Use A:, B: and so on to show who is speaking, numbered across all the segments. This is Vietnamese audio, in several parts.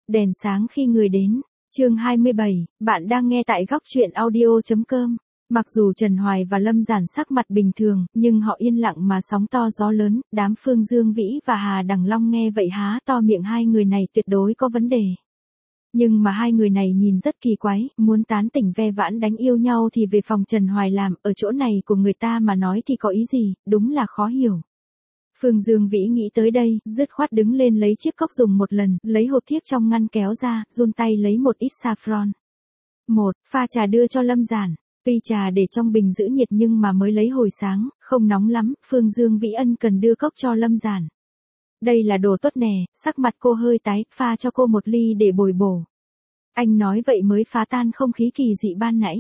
A: Đèn sáng khi người đến. Chương 27, bạn đang nghe tại góc truyện audio.com. Mặc dù Trần Hoài và Lâm Giản sắc mặt bình thường, nhưng họ yên lặng mà sóng to gió lớn, đám Phương Dương Vĩ và Hà Đằng Long nghe vậy há to miệng, hai người này tuyệt đối có vấn đề. Nhưng mà hai người này nhìn rất kỳ quái, muốn tán tỉnh ve vãn đánh yêu nhau thì về phòng Trần Hoài làm, ở chỗ này của người ta mà nói thì có ý gì, đúng là khó hiểu. Phương Dương Vĩ nghĩ tới đây, dứt khoát đứng lên lấy chiếc cốc dùng một lần, lấy hộp thiếc trong ngăn kéo ra, run tay lấy một ít saffron. Pha trà đưa cho Lâm Giản. Tuy trà để trong bình giữ nhiệt nhưng mà mới lấy hồi sáng, không nóng lắm, Phương Dương Vĩ ân cần đưa cốc cho Lâm Giản. Đây là đồ tốt nè, sắc mặt cô hơi tái, pha cho cô một ly để bồi bổ. Anh nói vậy mới phá tan không khí kỳ dị ban nãy.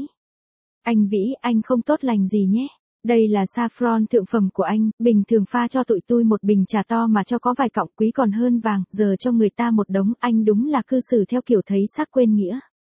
A: Anh Vĩ, anh không tốt lành gì nhé. Đây là saffron thượng phẩm của anh, bình thường pha cho tụi tôi một bình trà to mà cho có vài cọng quý còn hơn vàng, giờ cho người ta một đống, anh đúng là cư xử theo kiểu thấy xác quên nghĩa.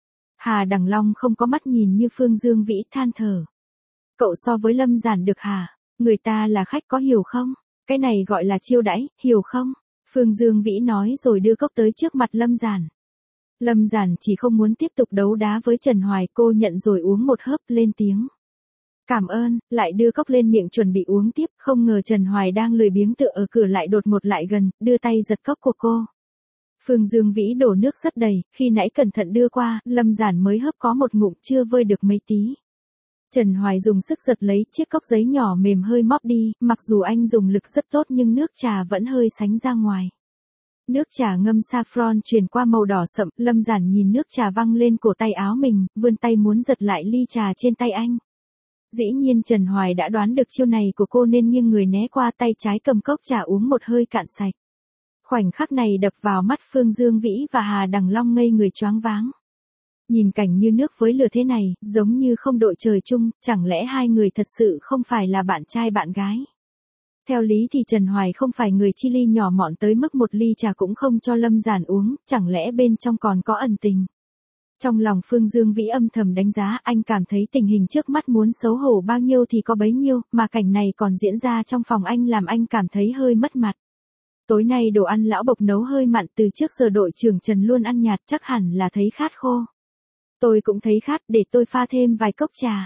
A: Hà Đằng Long không có mắt nhìn như Phương Dương Vĩ, than thở. Cậu so với Lâm Giản được hả? Người ta là khách có hiểu không? Cái này gọi là chiêu đãi, hiểu không? Phương Dương Vĩ nói rồi đưa cốc tới trước mặt Lâm Giản. Lâm Giản chỉ không muốn tiếp tục đấu đá với Trần Hoài, cô nhận rồi uống một hớp, lên tiếng. Cảm ơn, lại đưa cốc lên miệng chuẩn bị uống tiếp, không ngờ Trần Hoài đang lười biếng tựa ở cửa lại đột ngột lại gần, đưa tay giật cốc của cô. Phương Dương Vĩ đổ nước rất đầy, khi nãy cẩn thận đưa qua, Lâm Giản mới hớp có một ngụm, chưa vơi được mấy tí. Trần Hoài dùng sức giật lấy chiếc cốc giấy nhỏ mềm hơi móp đi, mặc dù anh dùng lực rất tốt nhưng nước trà vẫn hơi sánh ra ngoài. Nước trà ngâm saffron truyền qua màu đỏ sậm, Lâm Giản nhìn nước trà văng lên cổ tay áo mình, vươn tay muốn giật lại ly trà trên tay anh. Dĩ nhiên Trần Hoài đã đoán được chiêu này của cô nên nghiêng người né qua, tay trái cầm cốc trà uống một hơi cạn sạch. Khoảnh khắc này đập vào mắt Phương Dương Vĩ và Hà Đằng Long ngây người choáng váng. Nhìn cảnh như nước với lửa thế này, giống như không đội trời chung, chẳng lẽ hai người thật sự không phải là bạn trai bạn gái? Theo lý thì Trần Hoài không phải người chi ly nhỏ mọn tới mức một ly trà cũng không cho Lâm Giản uống, chẳng lẽ bên trong còn có ẩn tình? Trong lòng Phương Dương Vĩ âm thầm đánh giá, anh cảm thấy tình hình trước mắt muốn xấu hổ bao nhiêu thì có bấy nhiêu, mà cảnh này còn diễn ra trong phòng anh làm anh cảm thấy hơi mất mặt. Tối nay đồ ăn lão Bộc nấu hơi mặn, từ trước giờ đội trưởng Trần luôn ăn nhạt, chắc hẳn là thấy khát khô. Tôi cũng thấy khát, để tôi pha thêm vài cốc trà.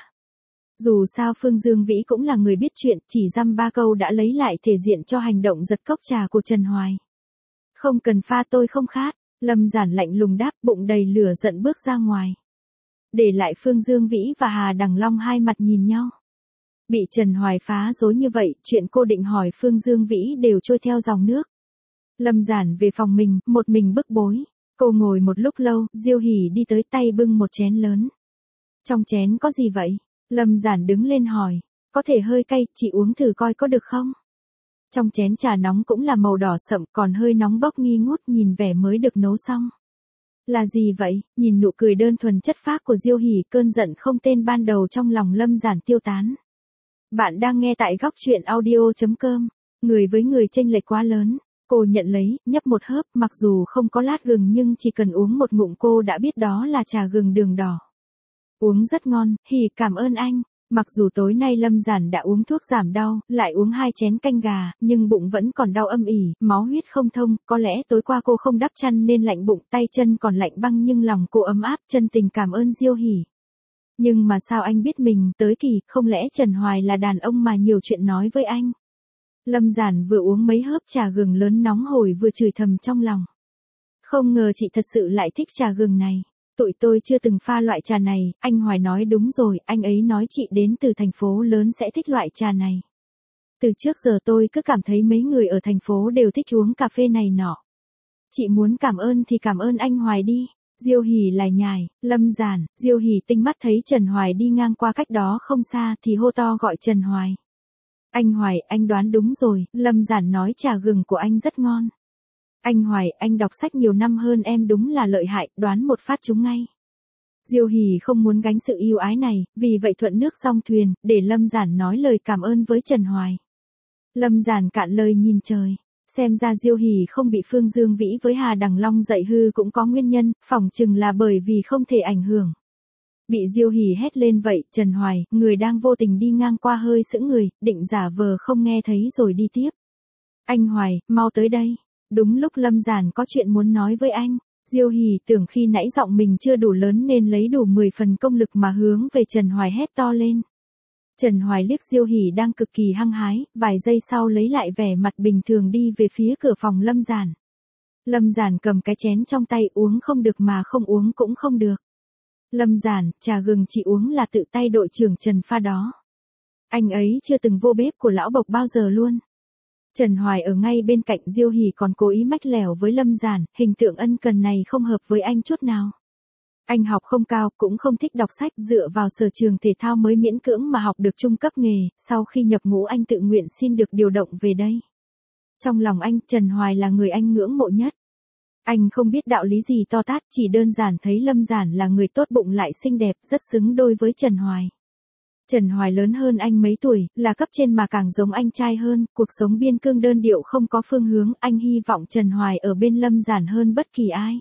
A: Dù sao Phương Dương Vĩ cũng là người biết chuyện, chỉ dăm ba câu đã lấy lại thể diện cho hành động giật cốc trà của Trần Hoài. Không cần pha, tôi không khát. Lâm Giản lạnh lùng đáp, bụng đầy lửa giận bước ra ngoài. Để lại Phương Dương Vĩ và Hà Đằng Long hai mặt nhìn nhau. Bị Trần Hoài phá rối như vậy, chuyện cô định hỏi Phương Dương Vĩ đều trôi theo dòng nước. Lâm Giản về phòng mình, một mình bức bối. Cô ngồi một lúc lâu, Diêu Hỷ đi tới, tay bưng một chén lớn. Trong chén có gì vậy? Lâm Giản đứng lên hỏi. Có thể hơi cay, chị uống thử coi có được không? Trong chén trà nóng cũng là màu đỏ sậm, còn hơi nóng bốc nghi ngút, nhìn vẻ mới được nấu xong. Là gì vậy? Nhìn nụ cười đơn thuần chất phác của Diêu Hỷ, cơn giận không tên ban đầu trong lòng Lâm Giản tiêu tán. Bạn đang nghe tại góc truyện audio.com. Người với người chênh lệch quá lớn. Cô nhận lấy, nhấp một hớp, mặc dù không có lát gừng nhưng chỉ cần uống một ngụm cô đã biết đó là trà gừng đường đỏ. Uống rất ngon, Hỷ cảm ơn anh. Mặc dù tối nay Lâm Giản đã uống thuốc giảm đau, lại uống 2 chén canh gà, nhưng bụng vẫn còn đau âm ỉ, máu huyết không thông, có lẽ tối qua cô không đắp chăn nên lạnh bụng, tay chân còn lạnh băng nhưng lòng cô ấm áp, chân tình cảm ơn Diêu Hỷ. Nhưng mà sao anh biết mình tới kỳ, không lẽ Trần Hoài là đàn ông mà nhiều chuyện nói với anh? Lâm Giản vừa uống mấy hớp trà gừng lớn nóng hổi vừa chửi thầm trong lòng. Không ngờ chị thật sự lại thích trà gừng này. Tụi tôi chưa từng pha loại trà này, anh Hoài nói đúng rồi, anh ấy nói chị đến từ thành phố lớn sẽ thích loại trà này. Từ trước giờ tôi cứ cảm thấy mấy người ở thành phố đều thích uống cà phê này nọ. Chị muốn cảm ơn thì cảm ơn anh Hoài đi. Diêu Hỷ lải nhải, Lâm Giản, Diêu Hỷ tinh mắt thấy Trần Hoài đi ngang qua cách đó không xa thì hô to gọi Trần Hoài. Anh Hoài, anh đoán đúng rồi, Lâm Giản nói trà gừng của anh rất ngon. Anh Hoài, anh đọc sách nhiều năm hơn em đúng là lợi hại, đoán một phát trúng ngay. Diêu Hỷ không muốn gánh sự yêu ái này, vì vậy thuận nước song thuyền, để Lâm Giản nói lời cảm ơn với Trần Hoài. Lâm Giản cạn lời nhìn trời, xem ra Diêu Hỷ không bị Phương Dương Vĩ với Hà Đằng Long dạy hư cũng có nguyên nhân, phỏng chừng là bởi vì không thể ảnh hưởng. Bị Diêu Hỷ hét lên vậy, Trần Hoài, người đang vô tình đi ngang qua hơi sững người, định giả vờ không nghe thấy rồi đi tiếp. Anh Hoài, mau tới đây. Đúng lúc Lâm Giản có chuyện muốn nói với anh. Diêu Hỷ tưởng khi nãy giọng mình chưa đủ lớn nên lấy đủ 10 phần công lực mà hướng về Trần Hoài hét to lên. Trần Hoài liếc Diêu Hỷ đang cực kỳ hăng hái, vài giây sau lấy lại vẻ mặt bình thường đi về phía cửa phòng Lâm Giản. Lâm Giản cầm cái chén trong tay, uống không được mà không uống cũng không được. Lâm Giản, trà gừng chị uống là tự tay đội trưởng Trần pha đó. Anh ấy chưa từng vô bếp của lão Bộc bao giờ luôn. Trần Hoài ở ngay bên cạnh, Diêu Hỷ còn cố ý mách lẻo với Lâm Giản, hình tượng ân cần này không hợp với anh chút nào. Anh học không cao, cũng không thích đọc sách, dựa vào sở trường thể thao mới miễn cưỡng mà học được trung cấp nghề, sau khi nhập ngũ anh tự nguyện xin được điều động về đây. Trong lòng anh, Trần Hoài là người anh ngưỡng mộ nhất. Anh không biết đạo lý gì to tát, chỉ đơn giản thấy Lâm Giản là người tốt bụng lại xinh đẹp, rất xứng đôi với Trần Hoài. Trần Hoài lớn hơn anh mấy tuổi, là cấp trên mà càng giống anh trai hơn, cuộc sống biên cương đơn điệu không có phương hướng, anh hy vọng Trần Hoài ở bên Lâm Giản hơn bất kỳ ai.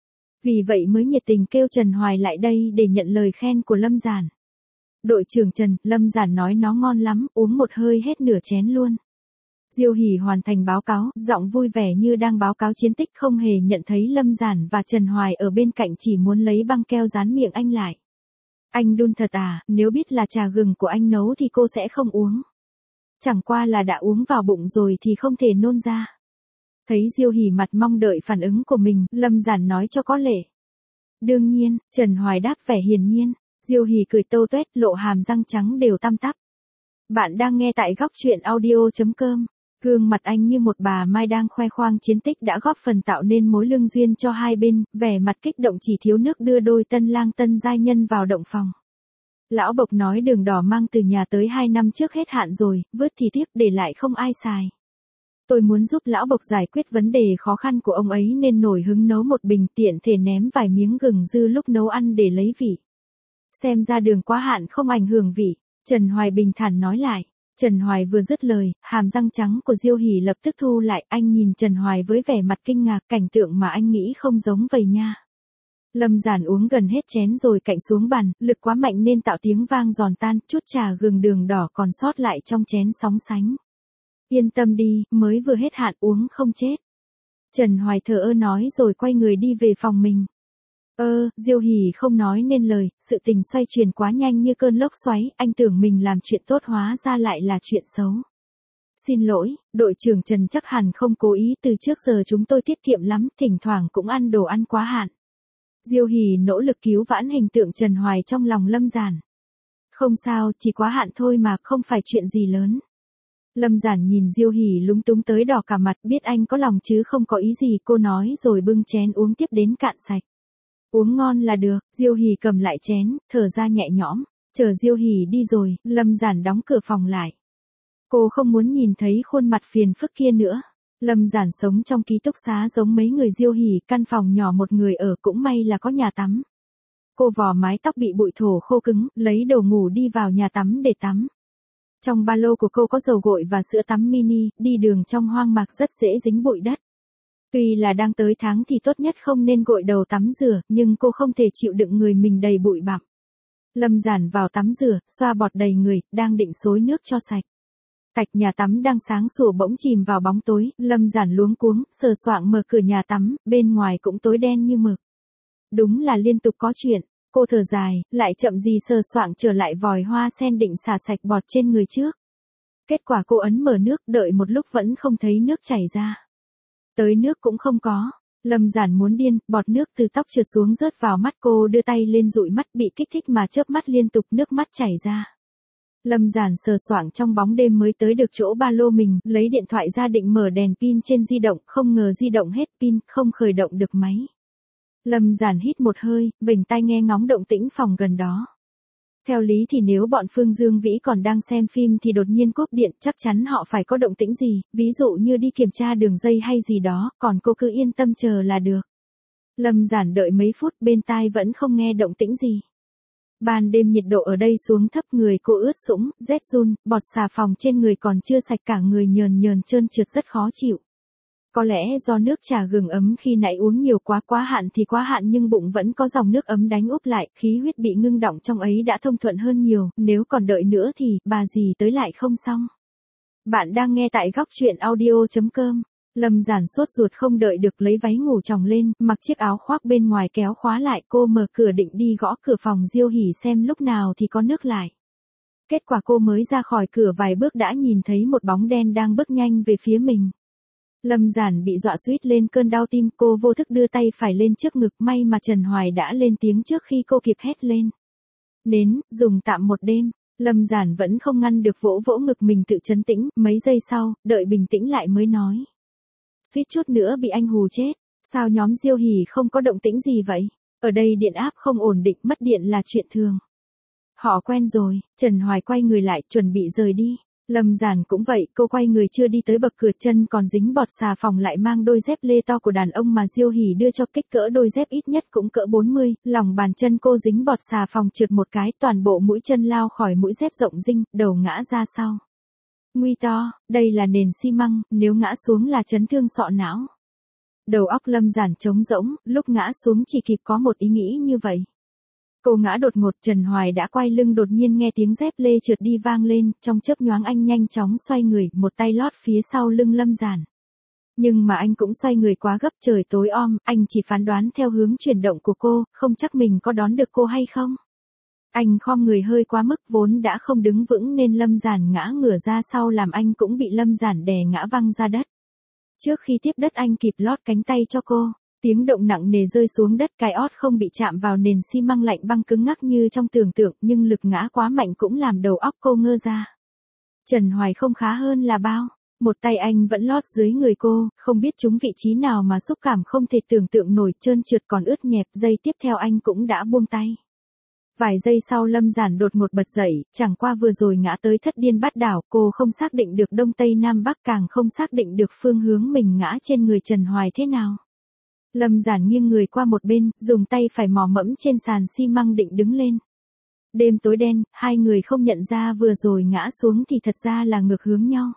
A: Vì vậy mới nhiệt tình kêu Trần Hoài lại đây để nhận lời khen của Lâm Giản. Đội trưởng Trần, Lâm Giản nói nó ngon lắm, uống một hơi hết nửa chén luôn. Diêu Hỷ hoàn thành báo cáo, giọng vui vẻ như đang báo cáo chiến tích, không hề nhận thấy Lâm Giản và Trần Hoài ở bên cạnh, chỉ muốn lấy băng keo dán miệng anh lại. Anh đun thật à, nếu biết là trà gừng của anh nấu thì cô sẽ không uống. Chẳng qua là đã uống vào bụng rồi thì không thể nôn ra. Thấy Diêu Hỷ mặt mong đợi phản ứng của mình, Lâm Giản nói cho có lệ. Đương nhiên, Trần Hoài đáp vẻ hiển nhiên. Diêu Hỷ cười tâu tuét, lộ hàm răng trắng đều tăm tắp. Bạn đang nghe tại góc truyện audio.com. Gương mặt anh như một bà Mai đang khoe khoang chiến tích đã góp phần tạo nên mối lương duyên cho hai bên, vẻ mặt kích động chỉ thiếu nước đưa đôi tân lang tân giai nhân vào động phòng. Lão Bộc nói đường đỏ mang từ nhà tới 2 năm trước hết hạn rồi, vứt thì tiếc để lại không ai xài. Tôi muốn giúp Lão Bộc giải quyết vấn đề khó khăn của ông ấy nên nổi hứng nấu một bình, tiện thể ném vài miếng gừng dư lúc nấu ăn để lấy vị. Xem ra đường quá hạn không ảnh hưởng vị, Trần Hoài bình thản nói lại. Trần Hoài vừa dứt lời, hàm răng trắng của Diêu Hỷ lập tức thu lại, anh nhìn Trần Hoài với vẻ mặt kinh ngạc, cảnh tượng mà anh nghĩ không giống vậy nha. Lâm Giản uống gần hết chén rồi cạnh xuống bàn, lực quá mạnh nên tạo tiếng vang giòn tan, chút trà gừng đường đỏ còn sót lại trong chén sóng sánh. Yên tâm đi, mới vừa hết hạn uống không chết. Trần Hoài thờ ơ nói rồi quay người đi về phòng mình. Diêu Hỷ không nói nên lời, sự tình xoay chuyển quá nhanh như cơn lốc xoáy, anh tưởng mình làm chuyện tốt hóa ra lại là chuyện xấu. Xin lỗi, đội trưởng Trần chắc hẳn không cố ý, từ trước giờ chúng tôi tiết kiệm lắm, thỉnh thoảng cũng ăn đồ ăn quá hạn. Diêu Hỷ nỗ lực cứu vãn hình tượng Trần Hoài trong lòng Lâm Giản. Không sao, chỉ quá hạn thôi mà, không phải chuyện gì lớn. Lâm Giản nhìn Diêu Hỷ lúng túng tới đỏ cả mặt, biết anh có lòng chứ không có ý gì, cô nói rồi bưng chén uống tiếp đến cạn sạch. Uống ngon là được, Diêu Hỷ cầm lại chén, thở ra nhẹ nhõm, chờ Diêu Hỷ đi rồi, Lâm Giản đóng cửa phòng lại. Cô không muốn nhìn thấy khuôn mặt phiền phức kia nữa. Lâm Giản sống trong ký túc xá giống mấy người Diêu Hỷ, căn phòng nhỏ một người ở, cũng may là có nhà tắm. Cô vò mái tóc bị bụi thổ khô cứng, lấy đồ ngủ đi vào nhà tắm để tắm. Trong ba lô của cô có dầu gội và sữa tắm mini, đi đường trong hoang mạc rất dễ dính bụi đất. Tuy là đang tới tháng thì tốt nhất không nên gội đầu tắm rửa, nhưng cô không thể chịu đựng người mình đầy bụi bặm. Lâm Giản vào tắm rửa, xoa bọt đầy người, đang định xối nước cho sạch. Tạch nhà tắm đang sáng sủa bỗng chìm vào bóng tối, Lâm Giản luống cuống, sờ soạng mở cửa nhà tắm, bên ngoài cũng tối đen như mực. Đúng là liên tục có chuyện, cô thở dài, lại chậm gì sờ soạng trở lại vòi hoa sen định xả sạch bọt trên người trước. Kết quả cô ấn mở nước, đợi một lúc vẫn không thấy nước chảy ra. Tới nước cũng không có. Lâm Giản muốn điên, bọt nước từ tóc trượt xuống rớt vào mắt, cô đưa tay lên dụi mắt, bị kích thích mà chớp mắt liên tục, nước mắt chảy ra. Lâm Giản sờ soạng trong bóng đêm mới tới được chỗ ba lô mình, lấy điện thoại ra định mở đèn pin trên di động, không ngờ di động hết pin, không khởi động được máy. Lâm Giản hít một hơi, vểnh tai nghe ngóng động tĩnh phòng gần đó. Theo lý thì nếu bọn Phương Dương Vĩ còn đang xem phim thì đột nhiên cúp điện, chắc chắn họ phải có động tĩnh gì, ví dụ như đi kiểm tra đường dây hay gì đó, còn cô cứ yên tâm chờ là được. Lâm Giản đợi mấy phút, bên tai vẫn không nghe động tĩnh gì. Ban đêm nhiệt độ ở đây xuống thấp, người cô ướt sũng, rét run, bọt xà phòng trên người còn chưa sạch, cả người nhờn nhờn trơn trượt rất khó chịu. Có lẽ do nước trà gừng ấm khi nãy uống nhiều quá, quá hạn thì quá hạn nhưng bụng vẫn có dòng nước ấm đánh úp lại, khí huyết bị ngưng đọng trong ấy đã thông thuận hơn nhiều, nếu còn đợi nữa thì, bà dì tới lại không xong. Bạn đang nghe tại góc truyện audio.com. Lâm Giản sốt ruột không đợi được lấy váy ngủ choàng lên, mặc chiếc áo khoác bên ngoài kéo khóa lại, cô mở cửa định đi gõ cửa phòng Diêu Hỷ xem lúc nào thì có nước lại. Kết quả cô mới ra khỏi cửa vài bước đã nhìn thấy một bóng đen đang bước nhanh về phía mình. Lâm Giản bị dọa suýt lên cơn đau tim, cô vô thức đưa tay phải lên trước ngực, may mà Trần Hoài đã lên tiếng trước khi cô kịp hét lên. Đến, dùng tạm một đêm. Lâm Giản vẫn không ngăn được vỗ vỗ ngực mình tự trấn tĩnh, mấy giây sau, đợi bình tĩnh lại mới nói. Suýt chút nữa bị anh hù chết, sao nhóm Diêu Hỷ không có động tĩnh gì vậy? Ở đây điện áp không ổn định, mất điện là chuyện thường. Họ quen rồi. Trần Hoài quay người lại, chuẩn bị rời đi. Lâm Giản cũng vậy, cô quay người chưa đi tới bậc cửa, chân còn dính bọt xà phòng, lại mang đôi dép lê to của đàn ông mà Diêu Hỷ đưa cho, kích cỡ đôi dép ít nhất cũng cỡ 40, lòng bàn chân cô dính bọt xà phòng trượt một cái, toàn bộ mũi chân lao khỏi mũi dép rộng rinh, đầu ngã ra sau. Nguy to, đây là nền xi măng, nếu ngã xuống là chấn thương sọ não. Đầu óc Lâm Giản trống rỗng, lúc ngã xuống chỉ kịp có một ý nghĩ như vậy. Cô ngã đột ngột, Trần Hoài đã quay lưng, đột nhiên nghe tiếng dép lê trượt đi vang lên, trong chớp nhoáng anh nhanh chóng xoay người, một tay lót phía sau lưng Lâm Giản. Nhưng mà anh cũng xoay người quá gấp, trời tối om, anh chỉ phán đoán theo hướng chuyển động của cô, không chắc mình có đón được cô hay không. Anh khom người hơi quá mức, vốn đã không đứng vững nên Lâm Giản ngã ngửa ra sau làm anh cũng bị Lâm Giản đè ngã văng ra đất. Trước khi tiếp đất anh kịp lót cánh tay cho cô. Tiếng động nặng nề rơi xuống đất, cái ót không bị chạm vào nền xi măng lạnh băng cứng ngắc như trong tưởng tượng, nhưng lực ngã quá mạnh cũng làm đầu óc cô ngơ ra. Trần Hoài không khá hơn là bao. Một tay anh vẫn lót dưới người cô, không biết trúng vị trí nào mà xúc cảm không thể tưởng tượng nổi, trơn trượt còn ướt nhẹp, giây tiếp theo anh cũng đã buông tay. Vài giây sau Lâm Giản đột ngột bật dậy, chẳng qua vừa rồi ngã tới thất điên bát đảo, cô không xác định được đông tây nam bắc, càng không xác định được phương hướng mình ngã trên người Trần Hoài thế nào. Lâm Giản nghiêng người qua một bên, dùng tay phải mò mẫm trên sàn xi măng định đứng lên. Đêm tối đen, hai người không nhận ra vừa rồi ngã xuống thì thật ra là ngược hướng nhau.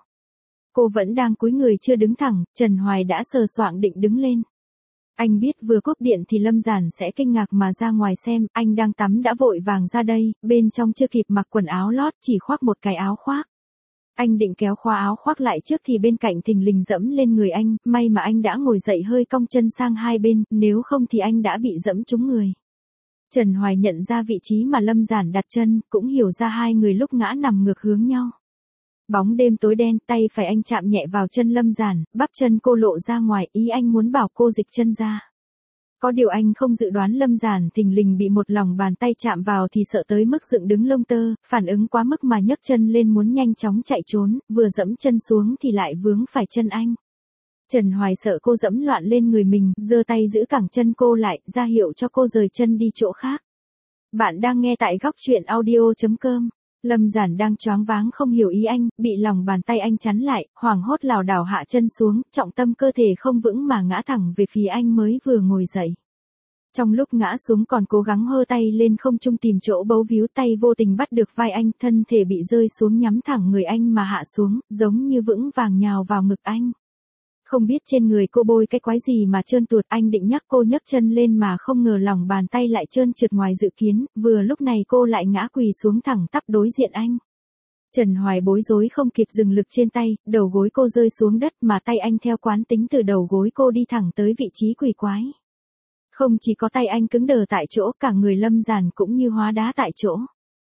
A: Cô vẫn đang cúi người chưa đứng thẳng, Trần Hoài đã sờ soạng định đứng lên. Anh biết vừa cúp điện thì Lâm Giản sẽ kinh ngạc mà ra ngoài xem, anh đang tắm đã vội vàng ra đây, bên trong chưa kịp mặc quần áo lót, chỉ khoác một cái áo khoác. Anh định kéo khóa áo khoác lại trước thì bên cạnh thình lình dẫm lên người anh, may mà anh đã ngồi dậy hơi cong chân sang hai bên, nếu không thì anh đã bị dẫm trúng người. Trần Hoài nhận ra vị trí mà Lâm Giản đặt chân, cũng hiểu ra hai người lúc ngã nằm ngược hướng nhau. Bóng đêm tối đen, tay phải anh chạm nhẹ vào chân Lâm Giản, bắp chân cô lộ ra ngoài, ý anh muốn bảo cô dịch chân ra. Có điều anh không dự đoán Lâm Giản thình lình bị một lòng bàn tay chạm vào thì sợ tới mức dựng đứng lông tơ, phản ứng quá mức mà nhấc chân lên muốn nhanh chóng chạy trốn, vừa dẫm chân xuống thì lại vướng phải chân anh. Trần Hoài sợ cô dẫm loạn lên người mình, giơ tay giữ cẳng chân cô lại, ra hiệu cho cô rời chân đi chỗ khác. Bạn đang nghe tại góc truyện audio.com. Lâm Giản đang choáng váng không hiểu ý anh, bị lòng bàn tay anh chắn lại, hoảng hốt lảo đảo hạ chân xuống, trọng tâm cơ thể không vững mà ngã thẳng về phía anh mới vừa ngồi dậy. Trong lúc ngã xuống còn cố gắng hơ tay lên không trung tìm chỗ bấu víu, tay vô tình bắt được vai anh, thân thể bị rơi xuống nhắm thẳng người anh mà hạ xuống, giống như vững vàng nhào vào ngực anh. Không biết trên người cô bôi cái quái gì mà trơn tuột, anh định nhắc cô nhấc chân lên mà không ngờ lòng bàn tay lại trơn trượt ngoài dự kiến, vừa lúc này cô lại ngã quỳ xuống thẳng tắp đối diện anh. Trần Hoài bối rối không kịp dừng lực trên tay, đầu gối cô rơi xuống đất mà tay anh theo quán tính từ đầu gối cô đi thẳng tới vị trí quỳ quái. Không chỉ có tay anh cứng đờ tại chỗ, cả người Lâm Giản cũng như hóa đá tại chỗ.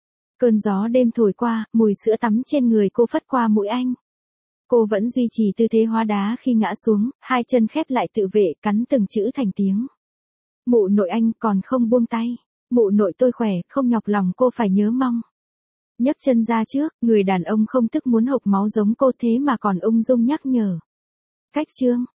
A: Cơn gió đêm thổi qua, mùi sữa tắm trên người cô phất qua mũi anh. Cô vẫn duy trì tư thế hóa đá khi ngã xuống, hai chân khép lại tự vệ, cắn từng chữ thành tiếng. Mụ nội anh còn không buông tay. Mụ nội tôi khỏe, không nhọc lòng cô phải nhớ mong. Nhấc chân ra trước, người đàn ông không tức muốn hộc máu giống cô thế mà còn ung dung nhắc nhở. Cách chương.